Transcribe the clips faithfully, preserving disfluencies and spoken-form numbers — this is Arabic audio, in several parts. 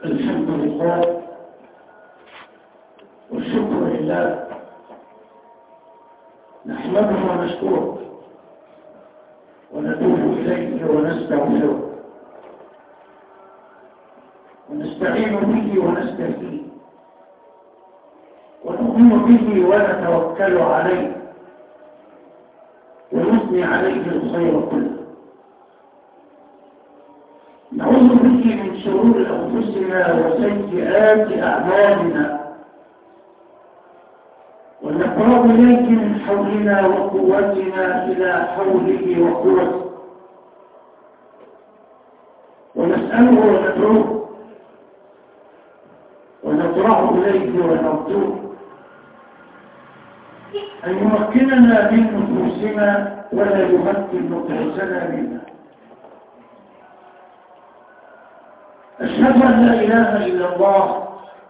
الحمد لله والشكر لله، نحمده ونشكره ونتوب إليه ونستغفره ونستعين به ونستهديه ونؤمن به ونتوكل عليه ونثني عليه الخير كله. نعوذ به من شرور أنفسنا وسيئات أعمالنا ونقرب إليك من حولنا وقوتنا إلى حوله وقوته، ونسأله وندعوه ونضرع إليه ونرجوه أن يمكننا من نفوسنا ولا يمكن نفوسنا منا. أشهد أن لا إله إلا الله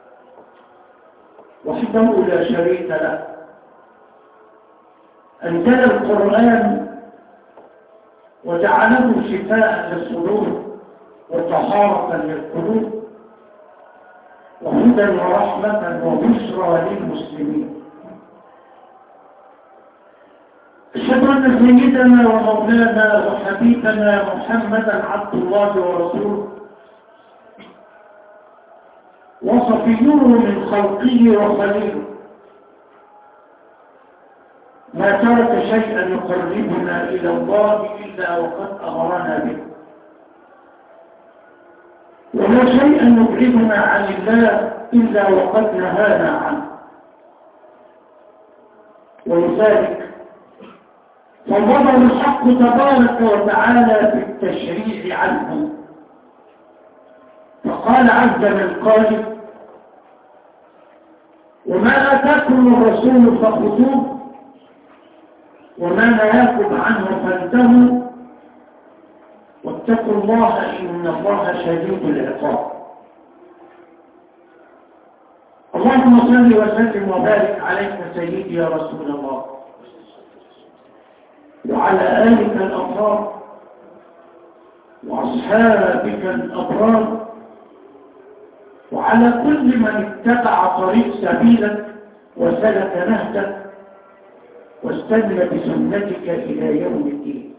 وحده لا شريك له، أنزل القرآن وجعله شفاء للصدور وطهارة للقلوب وهدى ورحمة وبشرى للمسلمين. أشهد أن سيدنا ومولانا وحبيبنا محمدا عبد الله ورسوله وصفيه من خلقه وخليله، ما ترك شيئا يقربنا إلى الله إلا وقد أمرنا به، ولا شيئا يبعدنا عن الله إلا وقد نهانا عنه. ولذلك فضل الحق تبارك وتعالى في التشريع عنه، فقال عز من قائل: وما آتاكم الرسول فخذوه وما نهاكم عنه فانتهوا واتقوا الله إن الله شديد العقاب. اللهم صل وسلم وبارك عليك سيدي يا رسول الله وعلى آلك الأطهار وأصحابك الأبرار وعلى كل من اتبع طريق سبيلك وسلك نهجك واستنى بسنتك إلى يوم الدين.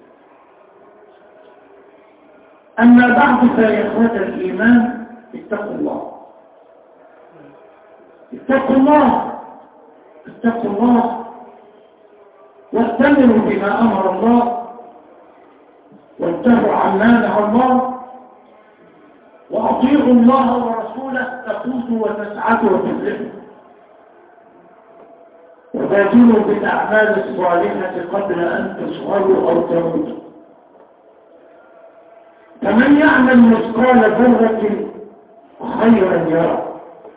أما بعد فيا إخوة الإيمان، اتقوا الله اتقوا الله اتقوا الله واتمروا بما أمر الله وانتهوا عما نهى الله وأطيعوا الله ورسوله تفوزوا وتسعدوا وتفلحوا، وبادروا بالأعمال الصالحة قبل أن تصغروا أو تموتوا. فمن يعمل مثقال ذرة خيرا يرى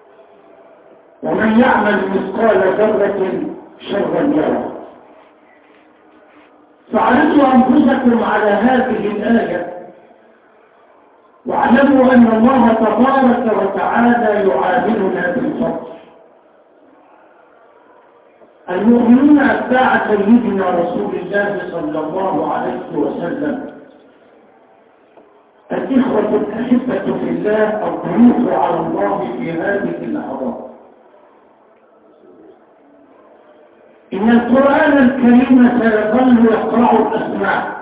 ومن يعمل مثقال ذرة شرا يرى. فاعرضوا أنفسكم على هذه الآية واعلموا أن الله تبارك وتعالى يعاملنا بالفضل. المؤمنون أتباع سيدنا رسول الله صلى الله عليه وسلم، الإخوة الأحبة في الله، الضيوف على الله في هذه اللحظات. إن القرآن الكريم سيظل يقرأ الأسماع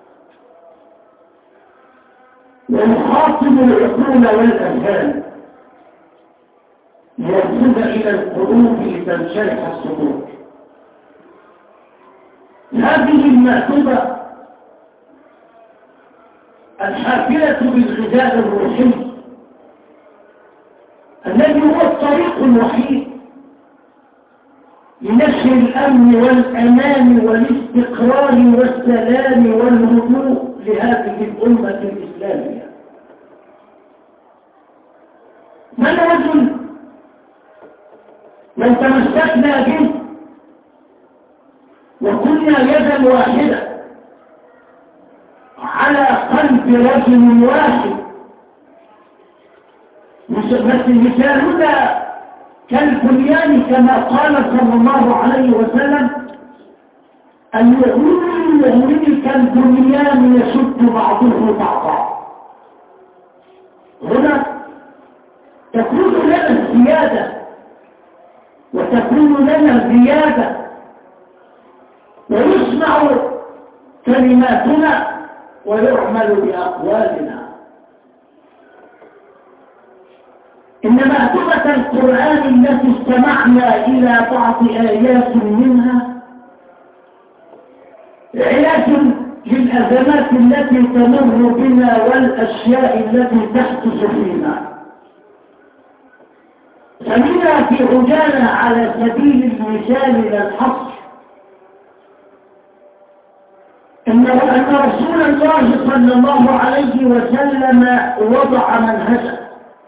ويخاطب العقول والأذهان ليصل إلى القلوب لتنشرح الصدور. هذه المأتبة الحافلة بالغذاء الروحي الذي هو الطريق الوحيد لنشر الأمن والأمان والاستقرار والسلام والهدوء لهذه الأمة الإسلامية. من رجل لو تمسكنا به وكنا يدا واحدة على قلب رجل واحد، مثالنا كالبنيان كما قال صلى الله عليه وسلم: المؤمن المؤمن كالبنيان يشد بعضه بعضا. هنا تكون لنا الزيادة وتكون لنا زيادة ويسمع كلماتنا ويعمل بأقوالنا. إن مأتبة القرآن التي استمعنا إلى بعض آيات منها علاج للأزمات التي تمر بنا والأشياء التي تحدث فينا. فمنها في عجالة على سبيل المثال للحصر إن أن رسول الله صلى الله عليه وسلم وضع منهجا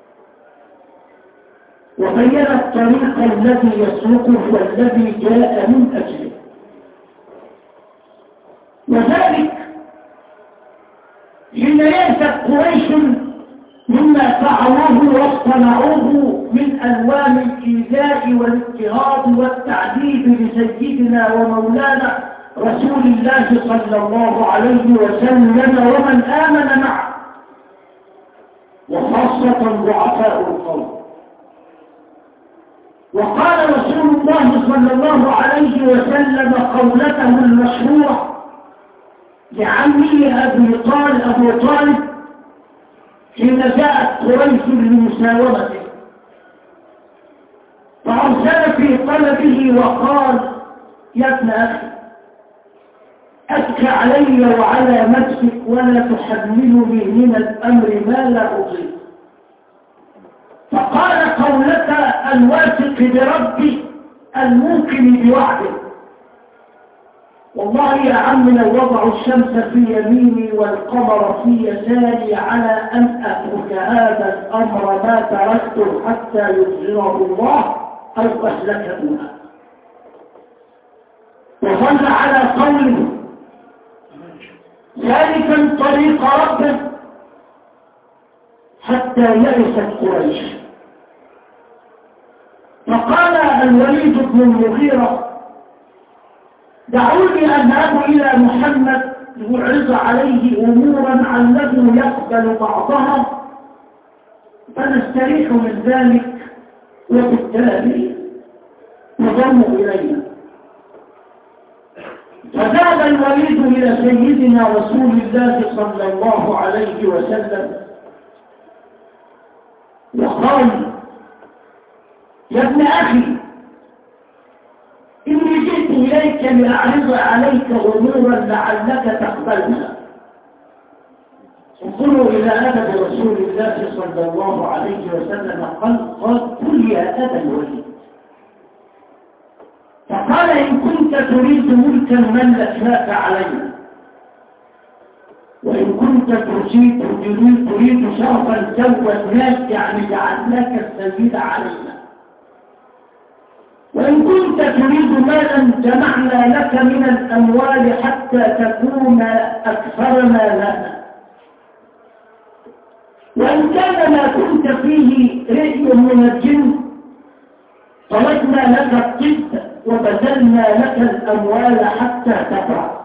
وبين الطريق الذي يسلكه والذي جاء من أجله، وذلك حين يأتي قريش مما فعلوه واصطنعوه من ألوان الإيذاء والاضطهاد والتعذيب لسيدنا ومولانا رسول الله صلى الله عليه وسلم ومن آمن معه، وخاصة ضعفاء القوم. وقال رسول الله صلى الله عليه وسلم قولته المشهورة لعمه أبي طالب أبو طالب حين جاءت قريش لمساومته، فأرسل في طلبه وقال: يا ابن أخي، أبكى علي وعلى نفسك ولا تحملني من الأمر ما لا أطيق. فقال قولك الواثق بربي الموقن بوعده: والله يا عم لو وضعوا الشمس في يميني والقمر في يساري على أن أترك هذا الأمر ما تركته حتى يظهره الله أو أهلك دونه. وظل على قوله ذلك طريق ربه حتى يئست قريش. فقال الوليد بن المغيرة: دعوني أذهب إلى محمد لأعرض عليه أمورا علّه يقبل بعضها فنستريح من ذلك وبالتالي نضم إلينا. فذهب الوليد إلى سيدنا رسول الله صلى الله عليه وسلم وقال: يا ابن أخي، إني جئت إليك لأعرض عليك أمورا لعلك تقبلها. انظروا إلى أدب رسول الله صلى الله عليه وسلم، قال: قال قل يا أبا الوليد. فقال: إن كنت تريد ملكا ملكناك علينا، وإن كنت تريد تريد, تريد شرفا زودناك، يعني جعلناك السيد علينا، وإن كنت تريد مالا جمعنا لك من الأموال حتى تكون أكثرنا لنا، وإن كان ما كنت فيه رئي من الجن طلبنا لك الطب وبذلنا لك الأموال حتى تفرح.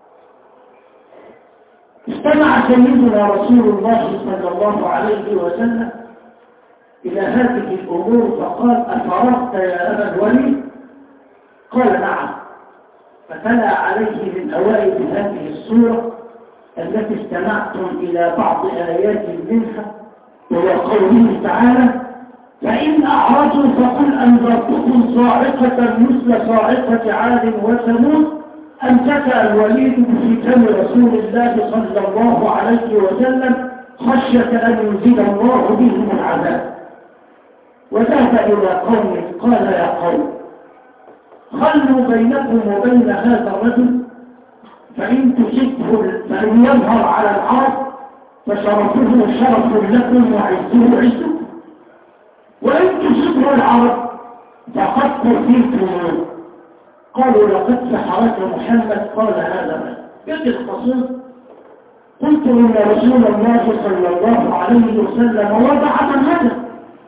استمع سيدنا رسول الله صلى الله عليه وسلم إلى هذه الأمور فقال: أفرغت يا أبا الوليد؟ قال: نعم. فتلا عليه من أوائل هذه السورة التي استمعتم إلى بعض آيات منها، وهو قوله تعالى: فإن أعرضوا فقل أنذرتكم صاعقة مثل صاعقة عاد وثمود. أمسك الوليد بختام رسول الله صلى الله عليه وسلم خشية أن ينزل الله بهم العذاب، وذهب إلى قومه قال: يا قوم، خلوا بينكم وبين هذا الرجل، فإن تصبه فإن يظهر على العرب فشرفه شرف لكم وعزه عزكم، وإن تصبه العرب فقد كفرتم. قالوا: لقد سحرك محمد. قال: هذا يد القصيد. قلت: إن رسول الله صلى الله عليه وسلم وضع منهجا.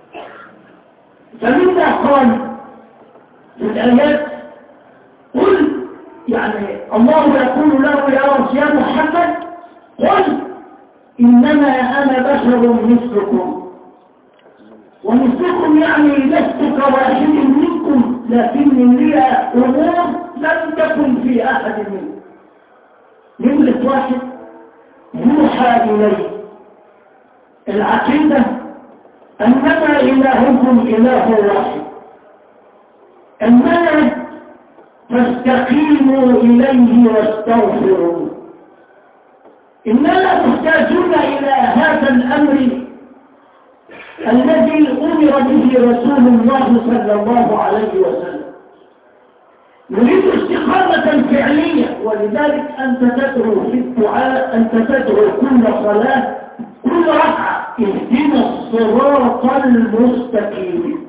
فماذا قال في الآيات؟ قل، يعني الله يقول له: يا محمد، قل إنما أنا بشر مثلكم ومثلكم يعني لست كواحد منكم، لكن لي أمور لم تكن في أحد منكم. نمرة واحد، يوحى إليه العقيدة أنما إلهكم إله واحد. المنهج فاستقيموا إليه واستغفروا. إننا محتاجون إلى هذا الأمر الذي أمر به رسول الله صلى الله عليه وسلم. نريد استقامة فعلية، ولذلك أنت تدعو في الدعاء، أنت تدعو كل صلاة كل ركعة اهدنا الصراط المستقيم.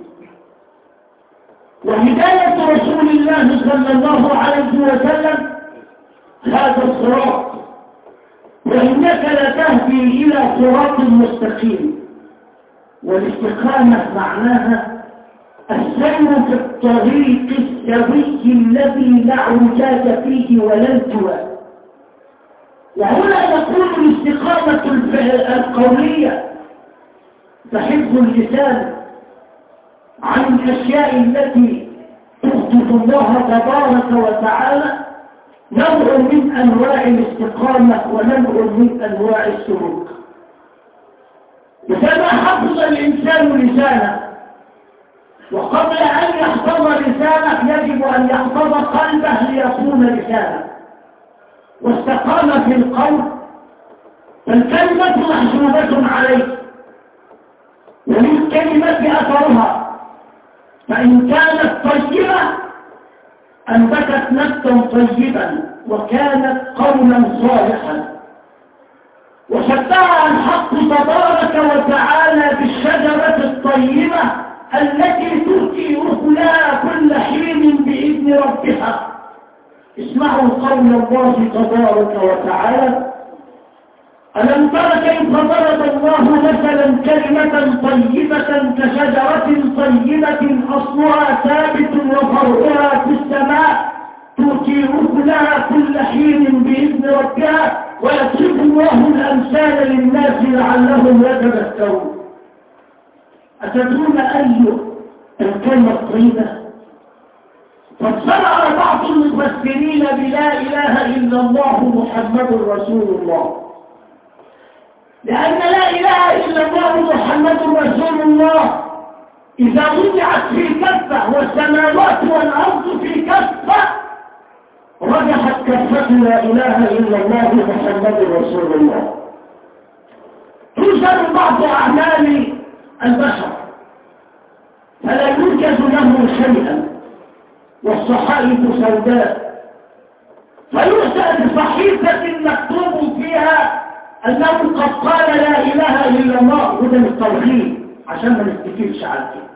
وهداية رسول الله صلى الله عليه وسلم هذا الصراط، وإنك لتهدي إلى صراط مستقيم. والاستقامة معناها السير في الطريق السوي الذي لا عجاج فيه ولا التواء. وهنا نقول الاستقامة القولية تحفظ اللسان عن الأشياء التي تغضب الله تبارك وتعالى، نوع من أنواع الاستقامة ونوع من أنواع السلوك. إذا ما حفظ الإنسان لسانه، وقبل أن يحفظ لسانه يجب أن يحفظ قلبه ليكون لسانه، واستقام في القول فالكلمة محسوبة عليه، وللكلمة أثرها، فإن كانت طيبة أنبتت نبتا طيبا وكانت قولا صالحا. وشبه الحق تبارك وتعالى بالشجرة الطيبة التي تؤتي أكلها كل حين بإذن ربها. اسمعوا قول الله تبارك وتعالى: ألم تر كيف ضرب الله مثلا كلمة طيبة كشجرة طيبة أصلها ثابت وفرعها في السماء تؤتي أكلها كل حين بإذن ربها ويضرب الله الأمثال للناس لعلهم يتذكرون. أتدرون أي الكلمة الطيبة؟ فاصطنع بعض المفسرين بلا إله إلا الله محمد رسول الله، لأن لا إله إلا الله محمد رسول الله إذا وضعت في كفة والسماوات والأرض في كفة رجحت كفة لا إله إلا الله محمد رسول الله. توزن بعض أعمال البشر فلا يوجد له شيئا والصحائف سوداء، فيؤتى بصحيفة مكتوب فيها أنه قد قال لا إله إلا الله، وده التوحيد عشان ما نستكيلش على كده.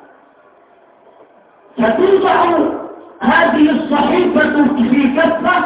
فتوضع هذه الصحيفة في كفة،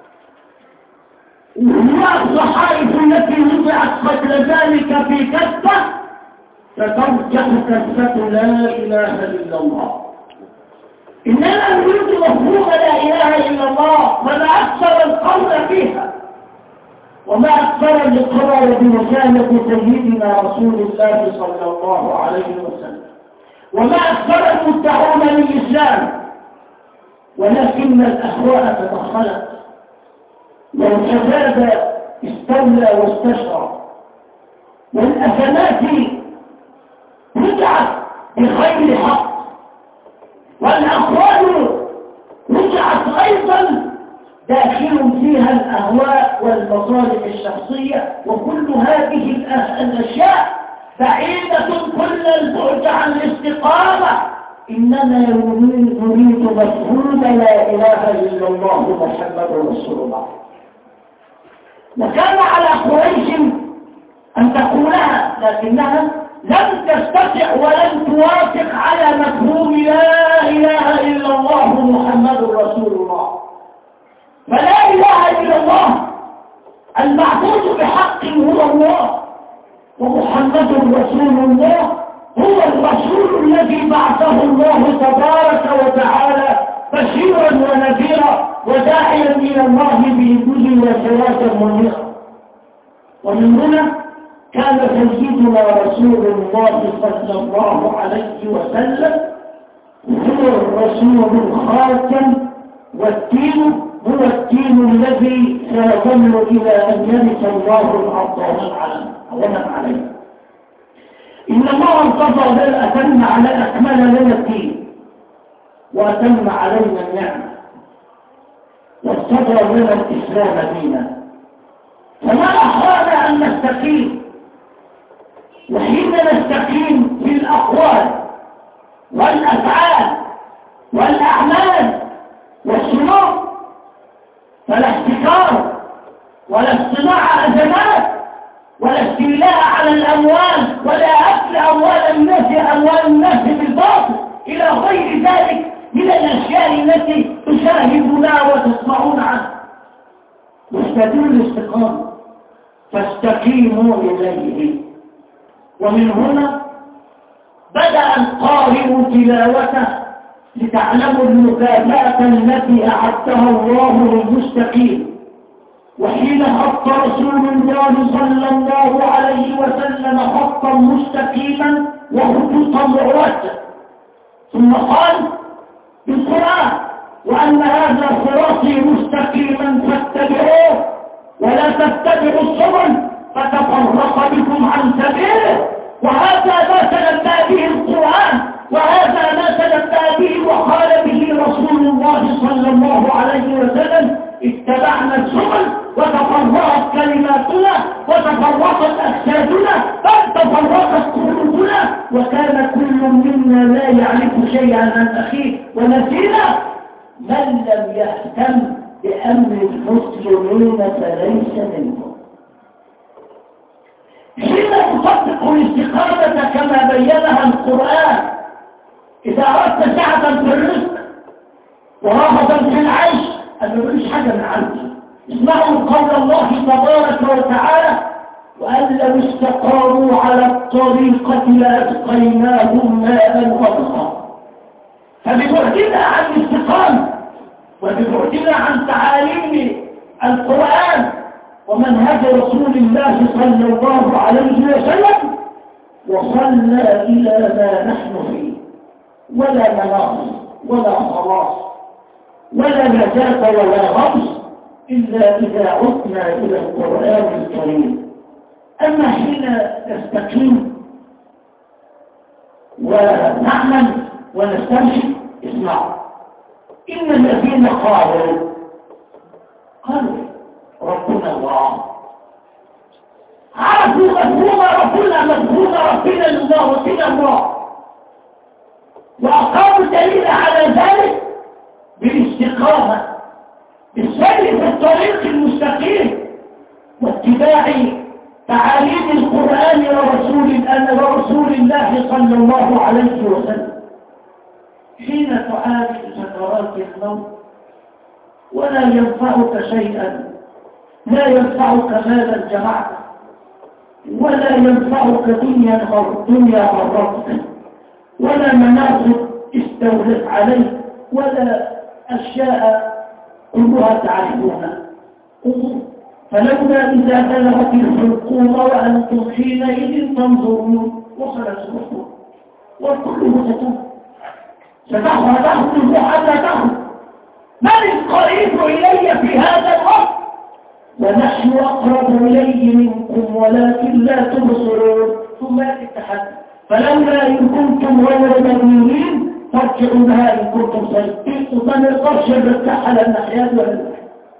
وهي الصحائف التي وضعت قبل ذلك في كفة، فترجح كفة لا إله إلا الله. إننا نريد مفهوم لا إله إلا الله، فما أكثر القول فيها، وما أكثر الإقرار برسالة سيدنا رسول الله صلى الله عليه وسلم، وما أكثر المدعون للإسلام، ولكن الأهواء تدخلت والحساد استولى واستشرى، والأثنات رجعت بخير حق، والأقوال رجعت أيضا داخل فيها الأهواء والمصالح الشخصية، وكل هذه الأشياء بعيدة كل البعد عن الاستقامة. إننا نريد مفهوم لا إله إلا الله محمد رسول الله. وكان على قريش أن تقولها، لكنها لم تستطع ولم توافق على مفهوم لا إله إلا الله محمد رسول الله. فلا إله إلا الله المعبود بحق هو الله، ومحمد رسول الله هو الرسول الذي بعثه الله تبارك وتعالى بشيرا ونذيرا وداعيا إلى الله بإذنه وسراجا منيرا. ومن هنا كان سيدنا رسول الله صلى الله عليه وسلم هو الرسول الخاتم، والدين هو الدين الذي سيظل إلى أن يرث الله الأرض ومن عليه. إن الله انتظر بل أتم على أكمل لنا الدين وأتم علينا النعمة واستظهر لنا الإسلام دينا، فما أحرانا أن نستقيم. وحين نستقيم في الأقوال والأفعال والأعمال والسلوك فلا احتكار ولا اصطناع أزمات ولا استيلاء على الأموال ولا أكل أموال الناس أموال الناس بالباطل إلى غير ذلك من الأشياء التي تشاهدونها وتسمعون عنها. واستدلوا الاستقامة فاستقيموا إليه. ومن هنا بدأ القارئ تلاوته لتعلموا المكافأة التي أعدها الله للمستقيم. وحين خط رسول الله صلى الله عليه وسلم خطا مستقيما وخطوطا معوجة ثم قال بالقرآن وأن هذا صراطي مستقيما فاتبعوه ولا تتبعوا السبل فتفرق بكم عن سبيله. وهذا ما تنبأ به القرآن وهذا ما تنبأ به وقال به رسول الله صلى الله عليه وسلم: اتبعنا السبل وتفرقت كلماتنا وتفرقت أجسادنا بل تفرقت قلوبنا وكان كل منا لا يعرف شيئا عن أخيه ونسينا. من لم يهتم بأمر المسلمين فليس منهم. حين تطبق الاستقامة كما بينها القرآن، إذا أردت سعة في الرزق ورغبا في العيش أن مفيش حاجة من عندي. اسمعوا قول الله تبارك وتعالى: وأن لو استقاموا على الطريقة لأسقيناهم ماء غدقا. فببعدنا عن الاستقامة وببعدنا عن تعاليم القرآن ومنهج رسول الله صلى الله عليه وسلم وصلنا إلى ما نحن فيه، ولا مناص ولا خلاص ولا نجاة ولا غمس إلا إذا عدنا إلى القرآن الكريم. أما حين نستقيم ونعمل ونستمشي، اسمعوا: إن الذين قالوا قالوا ربنا الله، عرفوا مفهوم ربنا مفهوم ربنا الله وكذا الله، وأقاموا الدليل على ذلك بالاستقامة بالسير في الطريق المستقيم واتباع تعاليم القرآن ورسول ورسول الله صلى الله عليه وسلم. حين تعالج سكرات الموت ولا ينفعك شيئا، لا ينفعك مالا جمعته ولا ينفعك دنيا دنيا غرتك ولا مناصب استولت عليك ولا أشياء كلها تعرفونها. فلولا إذا بلغت الحلقوم وأنتم حينئذ تنظرون وصلت الحلقوم والكل ستون ستخرج تخرج حتى تخرج. من القريب إلي في هذا الوقت ونحن أقرب إليه منكم ولكن لا تبصرون. ثم يأتي التحدي: فلولا إن كنتم غير مدينين فارجعوا بها إن كنتم صادقين. وما نقدرش نرتاح على الناحيات ولا الناحيات.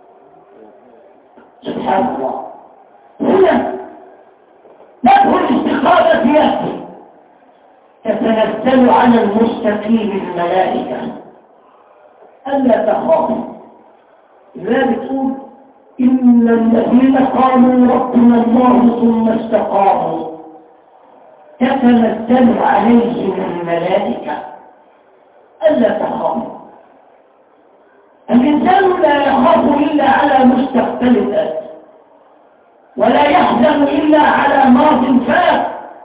سبحان الله. هنا نفع الاستقامة يأتي تتنزل على المستقيم الملائكة ألا تخافوا. لذلك تقول: إن الذين قالوا ربنا الله ثم استقاموا تتنزل عليهم الملائكة ألا تخافوا. الإنسان لا يخاف إلا على مستقبل ذاته ولا يحزن إلا على ماض فات.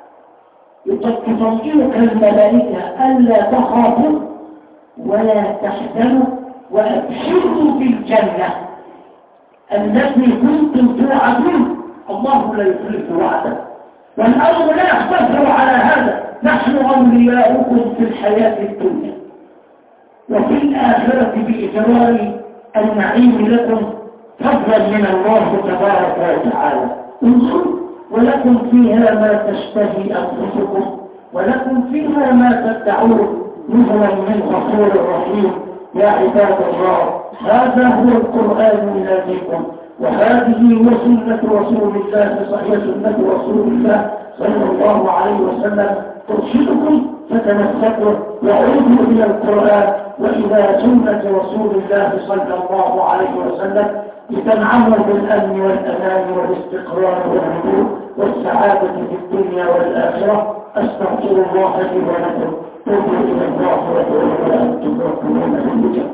تطمئنك الملائكة ألا تخافوا ولا تحزنوا وأبشروا بالجنة التي كنتم توعدون. الله لا يخلف وعده والأمر لا يقتصر على هذا. نحن أولياؤكم في الحياة الدنيا وفي الآخرة بإجرار النعيم لكم فضلا من الله تبارك وتعالى. انظروا: ولكم فيها ما تشتهي أنفسكم ولكم فيها ما تدعون نزلا من غفور رحيم. يا عباد الله، هذا هو القرآن يناديكم، وهذه هو سنة رسول الله صحيح سنة رسول الله صلى الله عليه وسلم ترشدكم فتمسكوا وعودوا إلى القرآن وإلى سنة رسول الله صلى الله عليه وسلم لتنعموا بالأمن والأمان والاستقرار والهدوء والسعادة في الدنيا والآخرة. أستغفر الله لي ولكم. توبوا إلى الله وادعوه وأنتم راكعون في الوجه.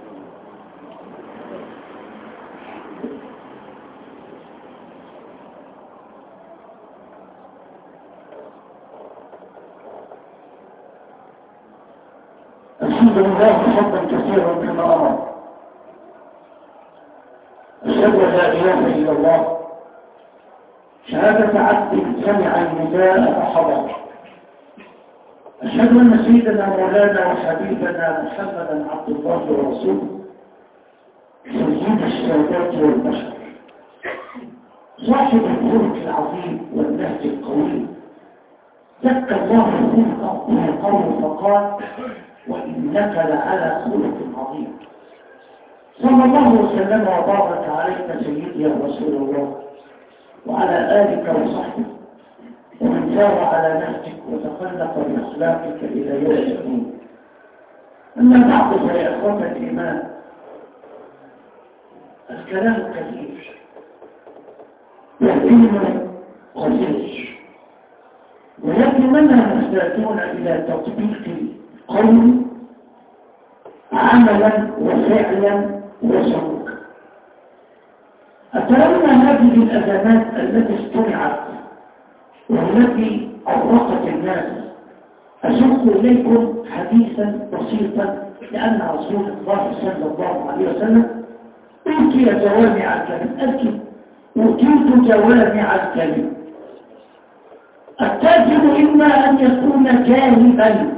الحمد لله حبا كثيرا كما أمر. أشهد أن لا إله إلا الله شهادة عبد سمع النداء فحضر. أشهد أن سيدنا مولانا وحبيبنا محمدا عبد الله ورسوله سيد السادات والبشر صاحب الخلق العظيم والنهج القوي. زكى الله خلقه من قوله فقال: وإنك لعلى خلق عظيم. صلى الله وسلم وبارك عليك سيدي يا رسول الله وعلى آلك وصحبك ومن سار على نهجك وتخلق بأخلاقك إلى يوم الدين. أما بعد فيا إخوة الإيمان، الكلام كثير والعلم قليل، ولكننا محتاجون إلى تطبيق القول عملا وفعلا وسلوكا. أترون هذه الأزمات التي اصطنعت والتي أرقت الناس؟ أشق إليكم حديثا بسيطا لأن رسول الله صلى الله عليه وسلم أوتي جوامع الكلم. أكد أوتيت جوامع الكلم. التاجر إما أن يكون جاهبا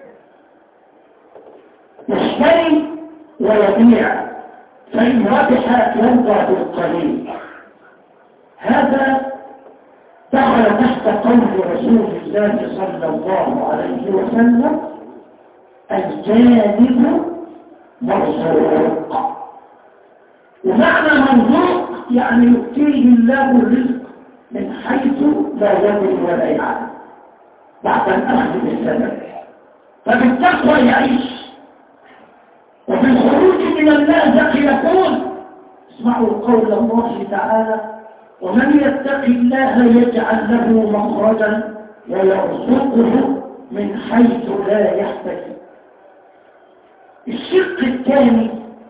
يشتري ويبيع، فإن ربح يرضى بالقليل. هذا دخل تحت قول رسول الله صلى الله عليه وسلم: الجانب مرزوق. ومعنى مرزوق يعني يؤتيه الله الرزق من حيث لا يدري ولا يعلم بعد الأخذ بالسبب. فبالتقوى يعيش، وبالخروج من المأزق يقول. اسمعوا قول الله تعالى: ومن يتق الله يجعل له مخرجا ويرزقه من حيث لا يحتسب. الشق الثاني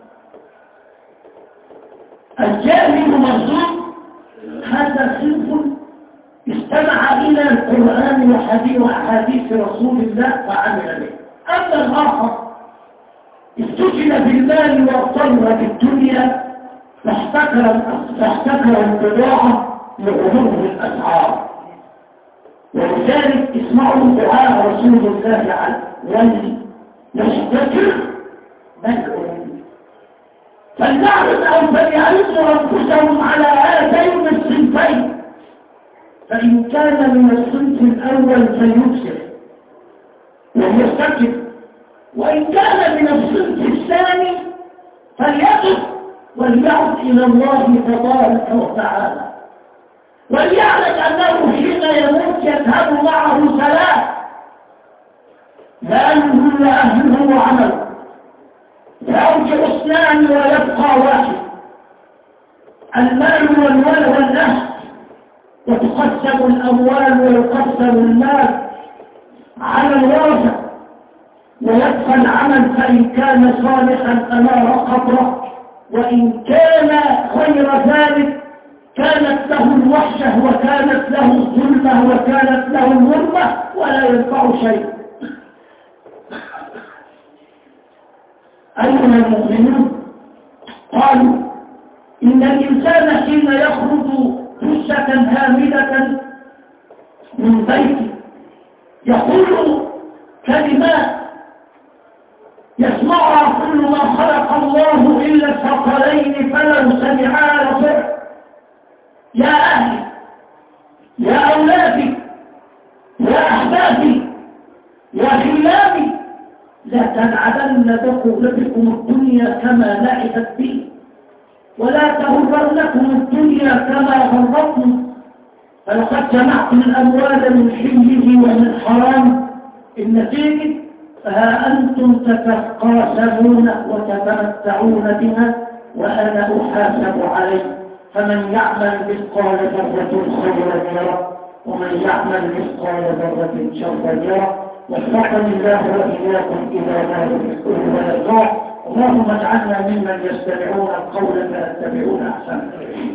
الجاهل مرزوق، هذا صنف استمع إلى القرآن وحديث رسول الله وعمل به. أما الآخر استجل بالمال واضطر بالدنيا فاحتكر فاحتكر البضاعة لغلو الأسعار. ولذلك اسمعوا دعاء رسول الله عنه: ولنشتكر ملعون. فلنعرض أو فليعرضوا أنفسهم على هاتين الصنفين، فإن كان من الصنف الأول فليبصر وليستكبر، وإن كان من الصنف الثاني فليقف وليعد إلى الله تبارك وتعالى، وليعلم أنه حين يموت يذهب معه ثلاث: ماله وأهله وعمله. يرجع اثنان ويبقى واحد: المال والولد والنهب. وتقسم الأموال ويقسم المال على الورثة، ويبقى العمل فإن كان صالحا فلا قدره، وإن كان غير ذلك كانت له الوحشة وكانت له الظلمة وكانت له الغربة ولا ينفع شيء. أيها المؤمنون، قالوا إن الإنسان حين يخرج جثة هامدة من بيتي يقول كلمات يسمعها كل ما خلق الله إلا الثقلين فلو سمعها لصح. يا أهلي، يا أولادي، يا أحبابي، يا خلاني، لا تنعدن بكم الدنيا كما لعبت بي، ولا تغرنكم الدنيا كما غرتكم، فلقد جمعتم الأموال من حله ومن حرام. النتيجة فها أنتم تتقاسمون وتتمتعون بها وأنا أحاسب عليه. فمن يعمل مثقال ذرة خيرا يره ومن يعمل مثقال ذرة شرا يره. وفقني الله وإياكم إلى ما يحبه ويرضاه. اللهم اجعلنا ممن يستمعون القول فيتبعون أحسنه.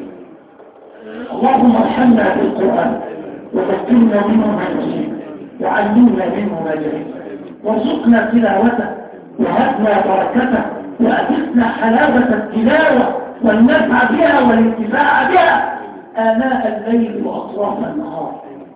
اللهم ارحمنا بالقرآن وذكرنا منه ما نسينا وعلمنا منه ما جهلنا وارزقنا تلاوته وهبنا بركته وأذقنا حلاوة التلاوة والنفع بها والانتفاع بها آناء الليل وأطراف النهار.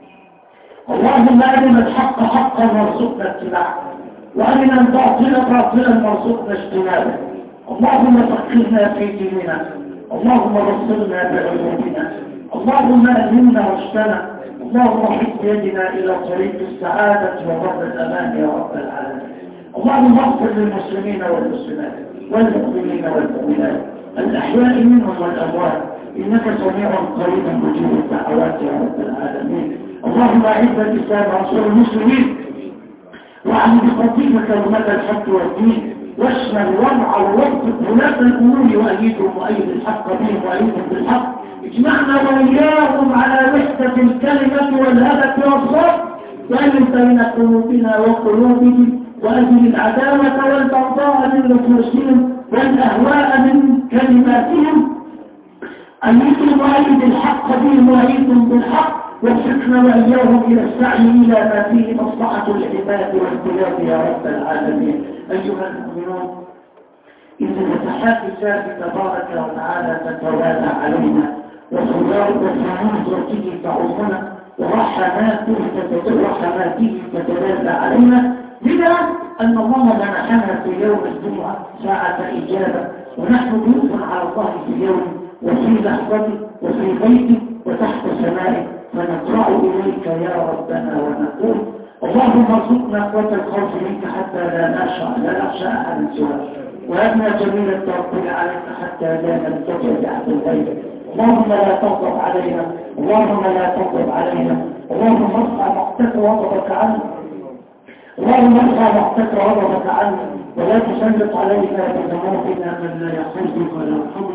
اللهم أرنا الحق حقا وارزقنا اتباعه وأرنا الباطل باطلا وارزقنا اجتنابه. اللهم فقهنا في ديننا، اللهم بصرنا بعيوبنا، اللهم ألهمنا رشدنا، اللهم حد يدنا إلى طريق السعادة وبر الأمان يا رب العالمين. اللهم اغفر للمسلمين والمسلمات والمؤمنين والمؤمنات الأحياء منهم والأموات، إنك سميع قريب مجيب الدعوات يا رب العالمين. اللهم أعز الإسلام وانصر المسلمين واعلم بخطيك كلمة الحق والدين واشمل وارعى ووفق ولاة الأمور وأيدهم وأيد الحق بهم وأيدهم بالحق. اجمعنا وإياهم على وحدة الكلمة والهدف والصبر وألف بين قلوبنا وقلوبهم وأزل العداوة والبغضاء من نفوسهم والأهواء من كلماتهم. أيدهم وأيد الحق بهم وأيدهم بالحق وفقنا وإياهم إلى السعي إلى ما فيه مصلحة العباد والبلاد يا رب العالمين. أيها المؤمنون، إن فتحات الله تبارك وتعالى تتوالى علينا وفنون ذاته تعظنا ورحماته رحماته تتوالى علينا، لذا أن الله منحنا في يوم الجمعة ساعة إجابة ونحن ضيوف على الله في يوم وفي لحظة وفي بيت وتحت سمائه، فنقرأ إليك يا ربنا ونقول اللهم ارزقنا قوة الخوف منك حتى لا نخشى لا نخشى أحد سواك، وأبنى جميل التوكل عليك حتى لا نلتجئ لأحد غيرك. اللهم لا تغضب علينا، اللهم لا تغضب علينا، اللهم ارفع مقتك وغضبك عنا، اللهم ارفع مقتك وغضبك عنا، ولا تسلط علينا بذنوبنا من لا يخافك ولا يرحمنا